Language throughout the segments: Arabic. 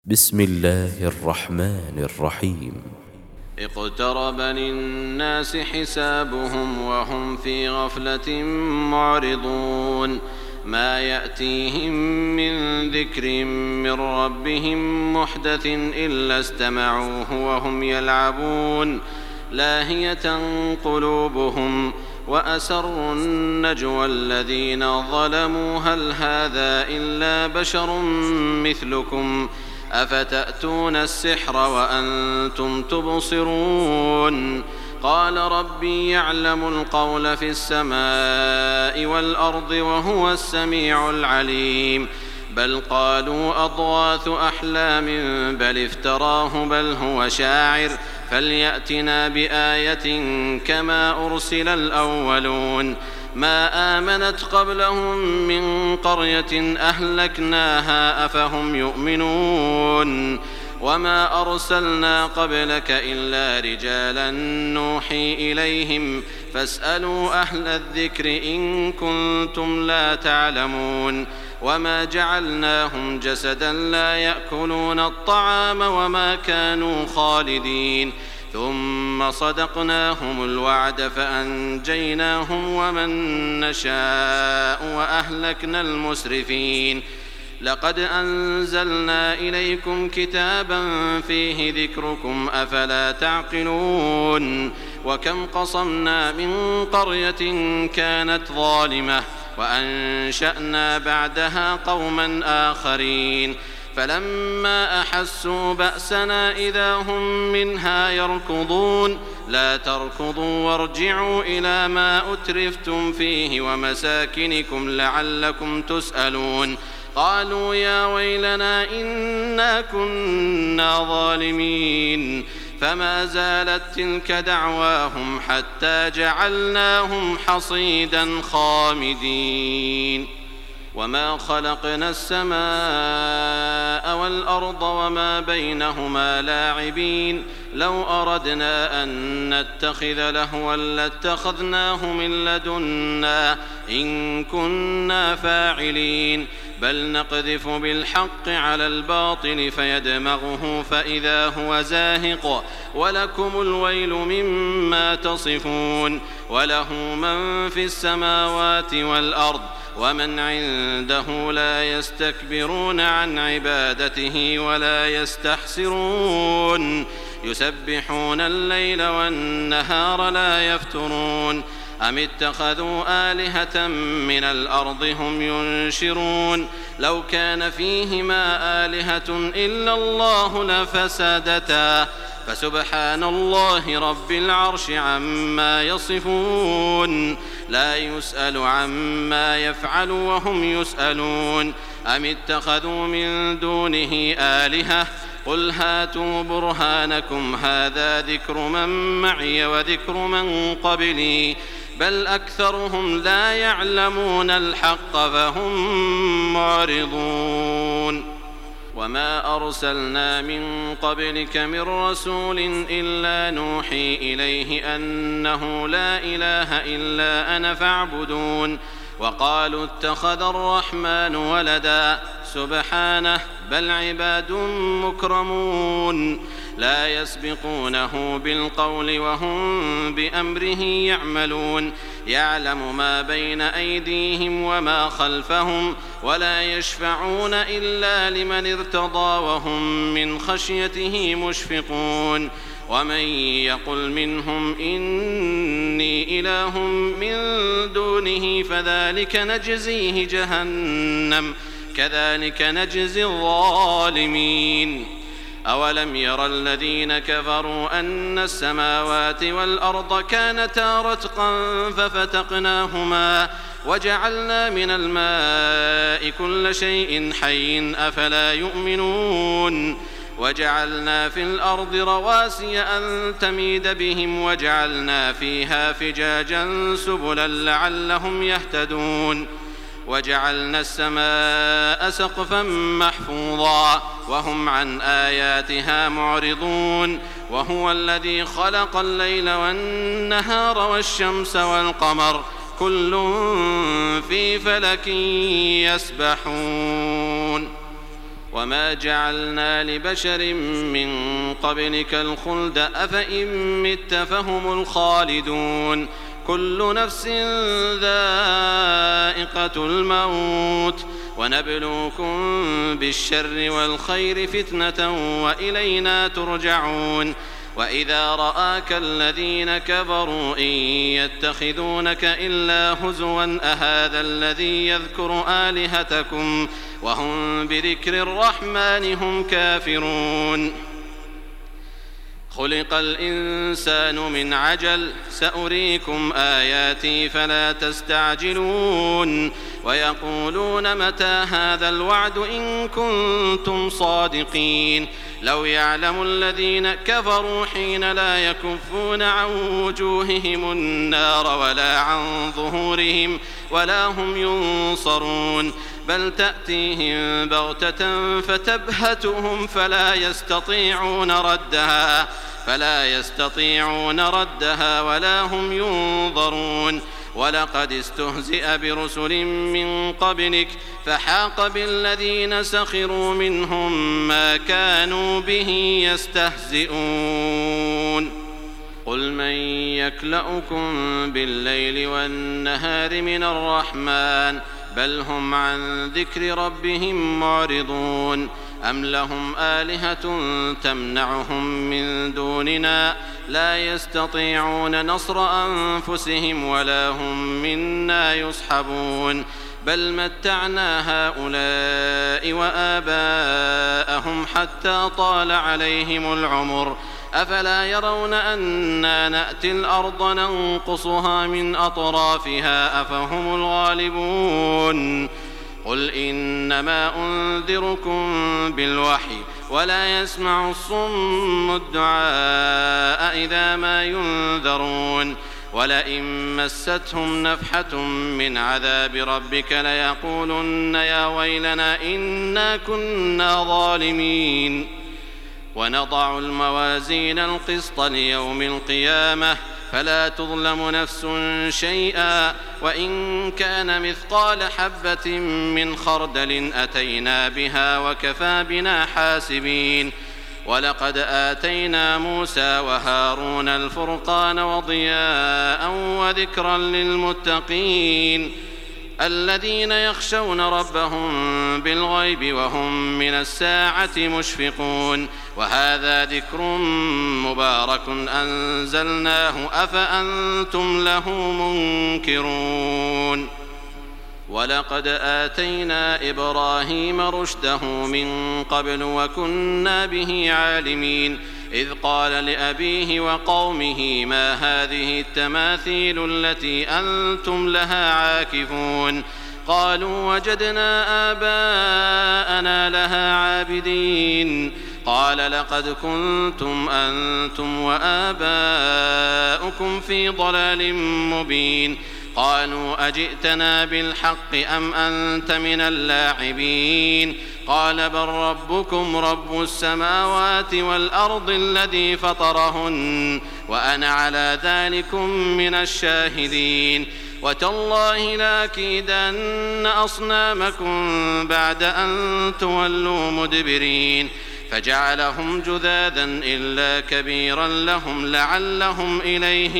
بسم الله الرحمن الرحيم. اقترب للناس حسابهم وهم في غفلة معرضون ما يأتيهم من ذكر من ربهم محدث إلا استمعوه وهم يلعبون لاهية قلوبهم وأسروا النجوى الذين ظلموا هل هذا إلا بشر مثلكم أفتأتون السحر وأنتم تبصرون قال ربي يعلم القول في السماء والأرض وهو السميع العليم بل قالوا أضغاث أحلام بل افتراه بل هو شاعر فليأتنا بآية كما أرسل الأولون ما آمنت قبلهم من قرية أهلكناها أفهم يؤمنون وما أرسلنا قبلك إلا رجالا نوحي إليهم فاسألوا أهل الذكر إن كنتم لا تعلمون وما جعلناهم جسدا لا يأكلون الطعام وما كانوا خالدين ثم صدقناهم الوعد فأنجيناهم ومن نشاء وأهلكنا المسرفين لقد أنزلنا إليكم كتابا فيه ذكركم أفلا تعقلون وكم قصمنا من قرية كانت ظالمة وأنشأنا بعدها قوما آخرين فلما أحسوا بأسنا إذا هم منها يركضون لا تركضوا وارجعوا إلى ما أترفتم فيه ومساكنكم لعلكم تسألون قالوا يا ويلنا إنا كنا ظالمين فما زالت تلك دعواهم حتى جعلناهم حصيدا خامدين وما خلقنا السماء والأرض وما بينهما لاعبين لو أردنا أن نتخذ لهوا لاتخذناه من لدنا إن كنا فاعلين بل نقذف بالحق على الباطل فيدمغه فإذا هو زاهق ولكم الويل مما تصفون وله من في السماوات والأرض ومن عنده لا يستكبرون عن عبادته ولا يستحسرون يسبحون الليل والنهار لا يفترون أم اتخذوا آلهة من الأرض هم ينشرون لو كان فيهما آلهة إلا الله لفسدتا فسبحان الله رب العرش عما يصفون لا يسأل عما يفعل وهم يسألون أم اتخذوا من دونه آلهة قل هاتوا برهانكم هذا ذكر من معي وذكر من قبلي بل أكثرهم لا يعلمون الحق فهم معرضون وما أرسلنا من قبلك من رسول إلا نوحي إليه أنه لا إله إلا أنا فاعبدون وقالوا اتخذ الرحمن ولدا سبحانه بل عباد مكرمون لا يسبقونه بالقول وهم بأمره يعملون يعلم ما بين أيديهم وما خلفهم ولا يشفعون إلا لمن ارتضى وهم من خشيته مشفقون ومن يقل منهم إني إله من دونه فذلك نجزيه جهنم كذلك نجزي الظالمين أولم ير الذين كفروا أن السماوات والأرض كانتا رتقا ففتقناهما وجعلنا من الماء كل شيء حي أفلا يؤمنون وجعلنا في الأرض رواسي أن تميد بهم وجعلنا فيها فجاجا سبلا لعلهم يهتدون وجعلنا السماء سقفا محفوظا وهم عن آياتها معرضون وهو الذي خلق الليل والنهار والشمس والقمر كل في فلك يسبحون وما جعلنا لبشر من قبلك الخلد أفإن مت فهم الخالدون كل نفس ذائقة الموت ونبلوكم بالشر والخير فتنة وإلينا ترجعون وإذا رآك الذين كفروا إن يتخذونك إلا هزوا أهذا الذي يذكر آلهتكم وهم بذكر الرحمن هم كافرون خلق الإنسان من عجل سأريكم آياتي فلا تستعجلون ويقولون متى هذا الوعد إن كنتم صادقين لو يعلم الذين كفروا حين لا يكفون عن وجوههم النار ولا عن ظهورهم ولا هم ينصرون بل تأتيهم بغتة فتبهتهم فلا يستطيعون ردها ولا هم ينظرون ولقد استهزئ برسل من قبلك فحاق بالذين سخروا منهم ما كانوا به يستهزئون قل من يكلؤكم بالليل والنهار من الرحمن بل هم عن ذكر ربهم معرضون أم لهم آلهة تمنعهم من دوننا لا يستطيعون نصر أنفسهم ولا هم منا يصحبون بل متعنا هؤلاء وآباءهم حتى طال عليهم العمر أفلا يرون أنا نأتي الأرض ننقصها من أطرافها أفهم الغالبون قل إنما أنذركم بالوحي ولا يسمع الصم الدعاء إذا ما ينذرون ولئن مستهم نفحة من عذاب ربك ليقولن يا ويلنا إنا كنا ظالمين ونضع الموازين القسط ليوم القيامة فلا تظلم نفس شيئا وإن كان مثقال حبة من خردل أتينا بها وكفى بنا حاسبين ولقد آتينا موسى وهارون الفرقان وضياء وذكرا للمتقين الذين يخشون ربهم بالغيب وهم من الساعة مشفقون وهذا ذكر مبارك أنزلناه أفأنتم له منكرون ولقد آتينا إبراهيم رشده من قبل وكنا به عالمين إذ قال لأبيه وقومه ما هذه التماثيل التي أنتم لها عاكفون قالوا وجدنا آباءنا لها عابدين قال لقد كنتم أنتم وآباؤكم في ضلال مبين قالوا أجئتنا بالحق أم أنت من اللاعبين قال بل ربكم رب السماوات والأرض الذي فطرهن وأنا على ذلكم من الشاهدين وتالله لأكيدن أصنامكم بعد أن تولوا مدبرين فجعلهم جذاذا إلا كبيرا لهم لعلهم إليه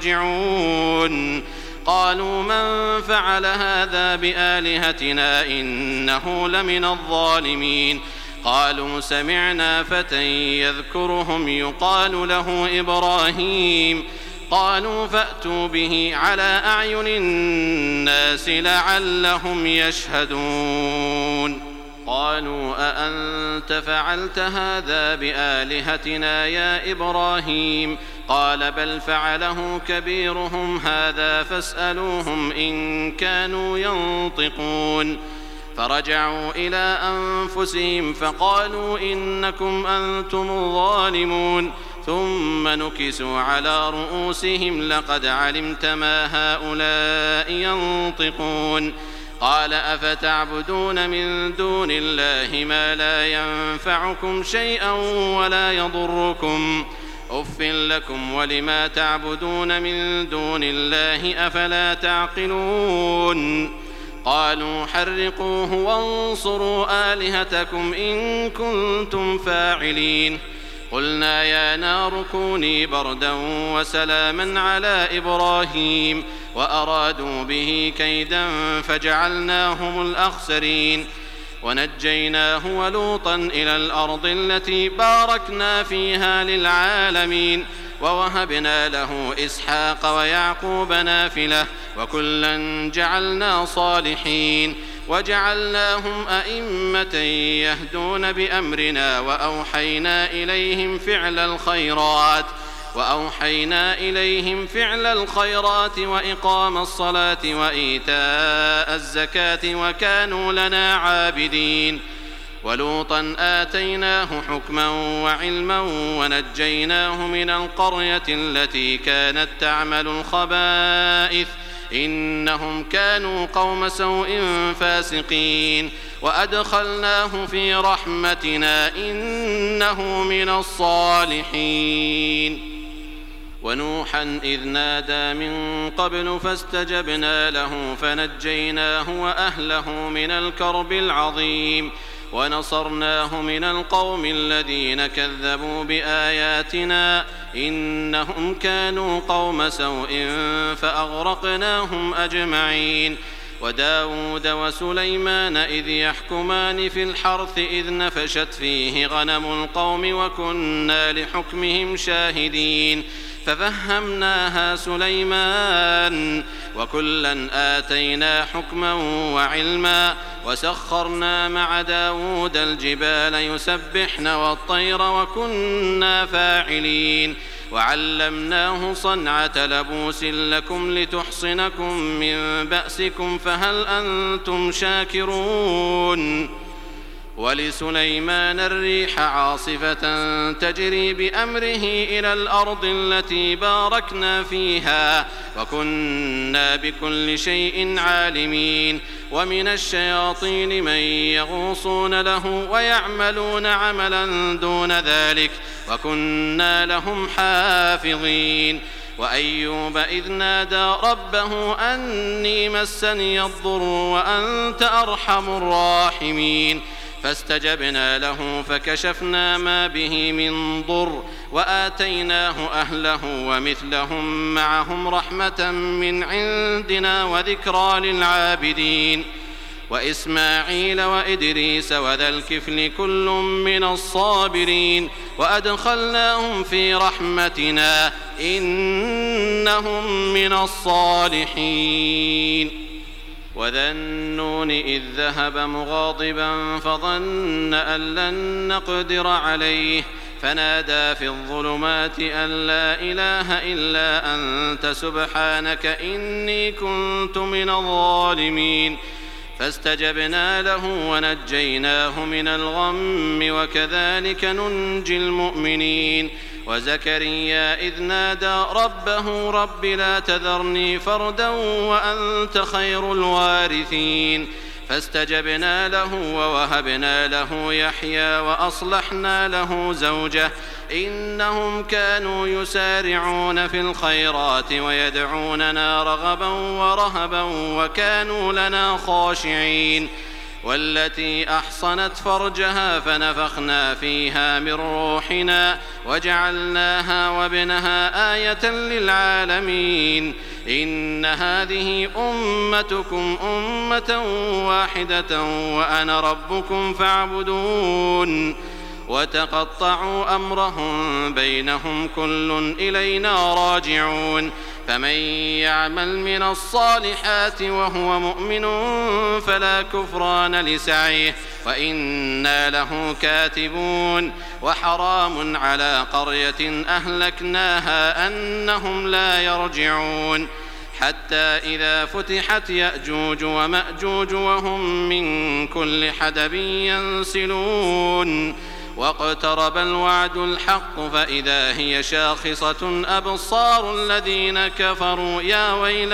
يرجعون قالوا من فعل هذا بآلهتنا إنه لمن الظالمين قالوا سمعنا فتى يذكرهم يقال له إبراهيم قالوا فأتوا به على أعين الناس لعلهم يشهدون قالوا أأنت فعلت هذا بآلهتنا يا إبراهيم قال بل فعله كبيرهم هذا فاسألوهم إن كانوا ينطقون فرجعوا إلى أنفسهم فقالوا إنكم أنتم الظالمون ثم نكسوا على رؤوسهم لقد علمت ما هؤلاء ينطقون قال أفتعبدون من دون الله ما لا ينفعكم شيئا ولا يضركم أف لكم ولما تعبدون من دون الله أفلا تعقلون قالوا حرقوه وانصروا آلهتكم إن كنتم فاعلين قلنا يا نار كوني بردا وسلاما على إبراهيم وأرادوا به كيدا فجعلناهم الأخسرين ونجيناه ولوطا إلى الأرض التي باركنا فيها للعالمين ووهبنا له إسحاق ويعقوب نافلة وكلا جعلنا صالحين وجعلناهم أئمة يهدون بأمرنا وأوحينا إليهم فعل الخيرات وإقام الصلاة وإيتاء الزكاة وكانوا لنا عابدين ولوطا آتيناه حكما وعلما ونجيناه من القرية التي كانت تعمل الخبائث إنهم كانوا قوم سوء فاسقين وأدخلناه في رحمتنا إنه من الصالحين ونوحا إذ نادى من قبل فاستجبنا له فنجيناه وأهله من الكرب العظيم ونصرناه من القوم الذين كذبوا بآياتنا إنهم كانوا قوم سوء فأغرقناهم أجمعين وداود وسليمان إذ يحكمان في الحرث إذ نفشت فيه غنم القوم وكنا لحكمهم شاهدين ففهمناها سليمان وكلا آتينا حكما وعلما وسخرنا مع داود الجبال يسبحن والطير وكنا فاعلين وعلمناه صنعة لبوس لكم لتحصنكم من بأسكم فهل أنتم شاكرون ولسليمان الريح عاصفة تجري بأمره إلى الأرض التي باركنا فيها وكنا بكل شيء عالمين ومن الشياطين من يغوصون له ويعملون عملا دون ذلك وكنا لهم حافظين وأيوب إذ نادى ربه أني مسني الضر وأنت أرحم الراحمين فاستجبنا له فكشفنا ما به من ضر وآتيناه أهله ومثلهم معهم رحمة من عندنا وذكرى للعابدين وإسماعيل وإدريس وذا الكفل كل من الصابرين وأدخلناهم في رحمتنا إنهم من الصالحين وذا النون إذ ذهب مغاضبا فظن أن لن نقدر عليه فنادى في الظلمات أن لا إله إلا أنت سبحانك إني كنت من الظالمين فاستجبنا له ونجيناه من الغم وكذلك ننجي المؤمنين وزكريا إذ نادى ربه رب لا تذرني فردا وأنت خير الوارثين فاستجبنا له ووهبنا له يحيى وأصلحنا له زوجه إنهم كانوا يسارعون في الخيرات ويدعوننا رغبا ورهبا وكانوا لنا خاشعين والتي أحصنت فرجها فنفخنا فيها من روحنا وجعلناها وابنها آية للعالمين إن هذه أمتكم أمة واحدة وأنا ربكم فاعبدون وتقطعوا أمرهم بينهم كل إلينا راجعون فمن يعمل من الصالحات وهو مؤمن فلا كفران لسعيه وإنا له كاتبون وحرام على قرية أهلكناها أنهم لا يرجعون حتى إذا فتحت يأجوج ومأجوج وهم من كل حدب ينسلون واقترب الوعد الحق فإذا هي شاخصة أبصار الذين كفروا يا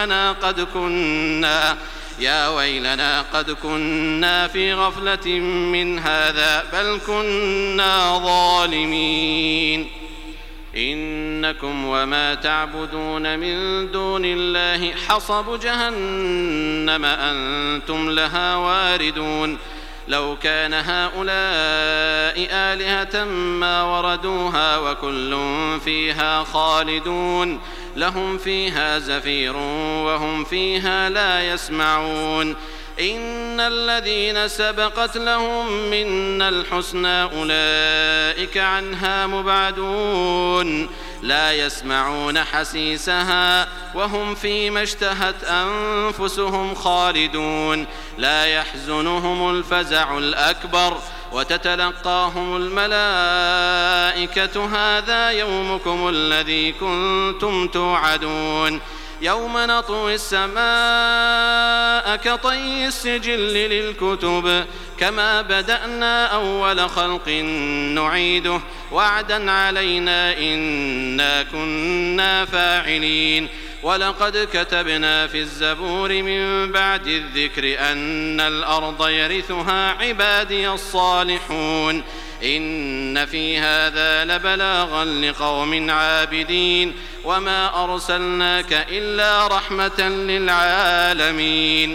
ويلنا قد كنا في غفلة من هذا بل كنا ظالمين إنكم وما تعبدون من دون الله حصب جهنم أنتم لها واردون لو كان هؤلاء آلهة ما وردوها وكل فيها خالدون لهم فيها زفير وهم فيها لا يسمعون إن الذين سبقت لهم منا الحسنى أولئك عنها مبعدون لا يسمعون حسيسها وهم فيما اشتهت أنفسهم خالدون لا يحزنهم الفزع الأكبر وتتلقاهم الملائكة هذا يومكم الذي كنتم توعدون يوم نطوي السماء كطي السجل للكتب كما بدأنا أول خلق نعيده وعدا علينا إنا كنا فاعلين ولقد كتبنا في الزبور من بعد الذكر أن الأرض يرثها عبادي الصالحون إن في هذا لبلاغا لقوم عابدين وما أرسلناك إلا رحمة للعالمين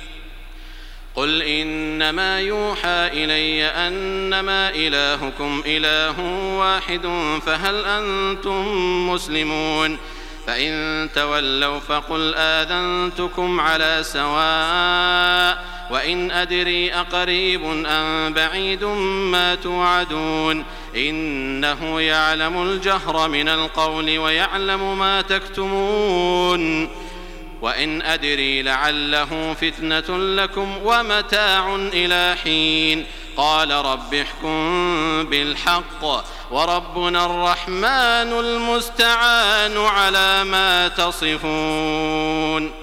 قل إنما يوحى إلي أنما إلهكم إله واحد فهل أنتم مسلمون فإن تولوا فقل آذنتكم على سواء وإن أدري أقريب أم بعيد ما توعدون إنه يعلم الجهر من القول ويعلم ما تكتمون وإن أدري لعله فتنة لكم ومتاع إلى حين قال رب احكم بالحق وربنا الرحمن المستعان على ما تصفون